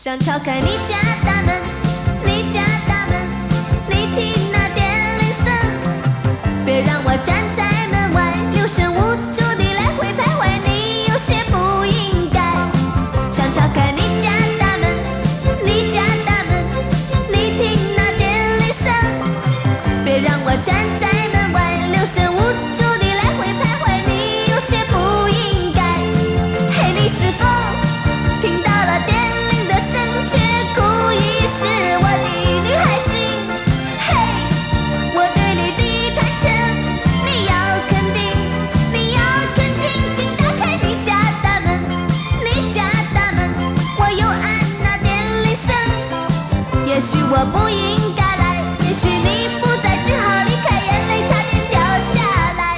想敲开你家大门，你家大门，你听那电铃声，别让我站在门外，六神无主地来回徘徊，你有些不应该。想敲开你家大门，你家大门，你听那电铃声，别让我站在门外，六神无主地来回徘徊，你有些不应该。嘿，你是否听到了电铃的声，却故意是我的女孩心？嘿，我对你的坦诚，你要肯定，你要肯定，请打开你家大门，你家大门，我有按那电铃声。也许我不应该来，也许你不在，只好离开，眼泪差点掉下来。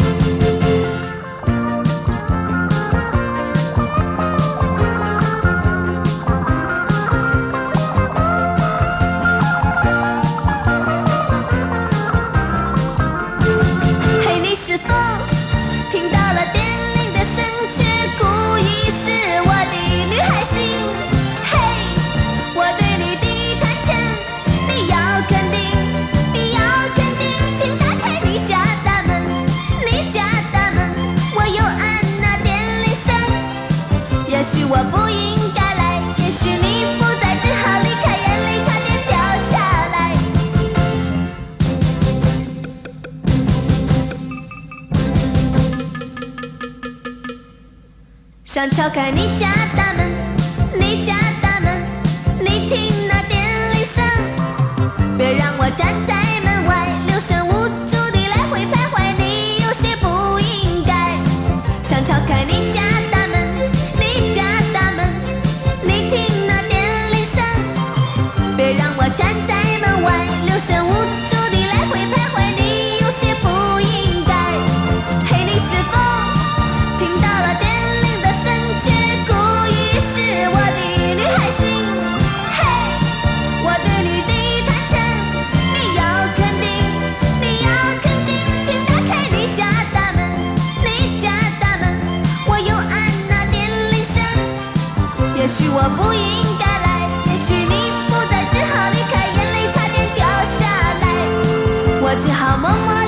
嘿，你是否听到了电铃的声，却故意是我的女孩心？嘿，我对你的坦诚，你要肯定，你要肯定，请打开你家大门，你家大门，我有按那电铃声。也许我不应该来，也许你不在，只好离开，眼泪差点掉下来。想敲开你家大门，你家大门，你听那电铃声，别让我站在门外，六神无主地来回徘徊，你有些不应该。想敲开你家大门，你家大门，你听那电铃声，别让我站在门外，六神无主地来回徘徊，你有些不应该。嘿，你是否听到了电铃的声，却故意是我的女孩心？嘿，我对你的坦诚，你要肯定，你要肯定，请打开你家大门，你家大门，我有按那电铃声。也许我不应该来，也许你不在，只好离开，眼泪差点掉下来，我只好默默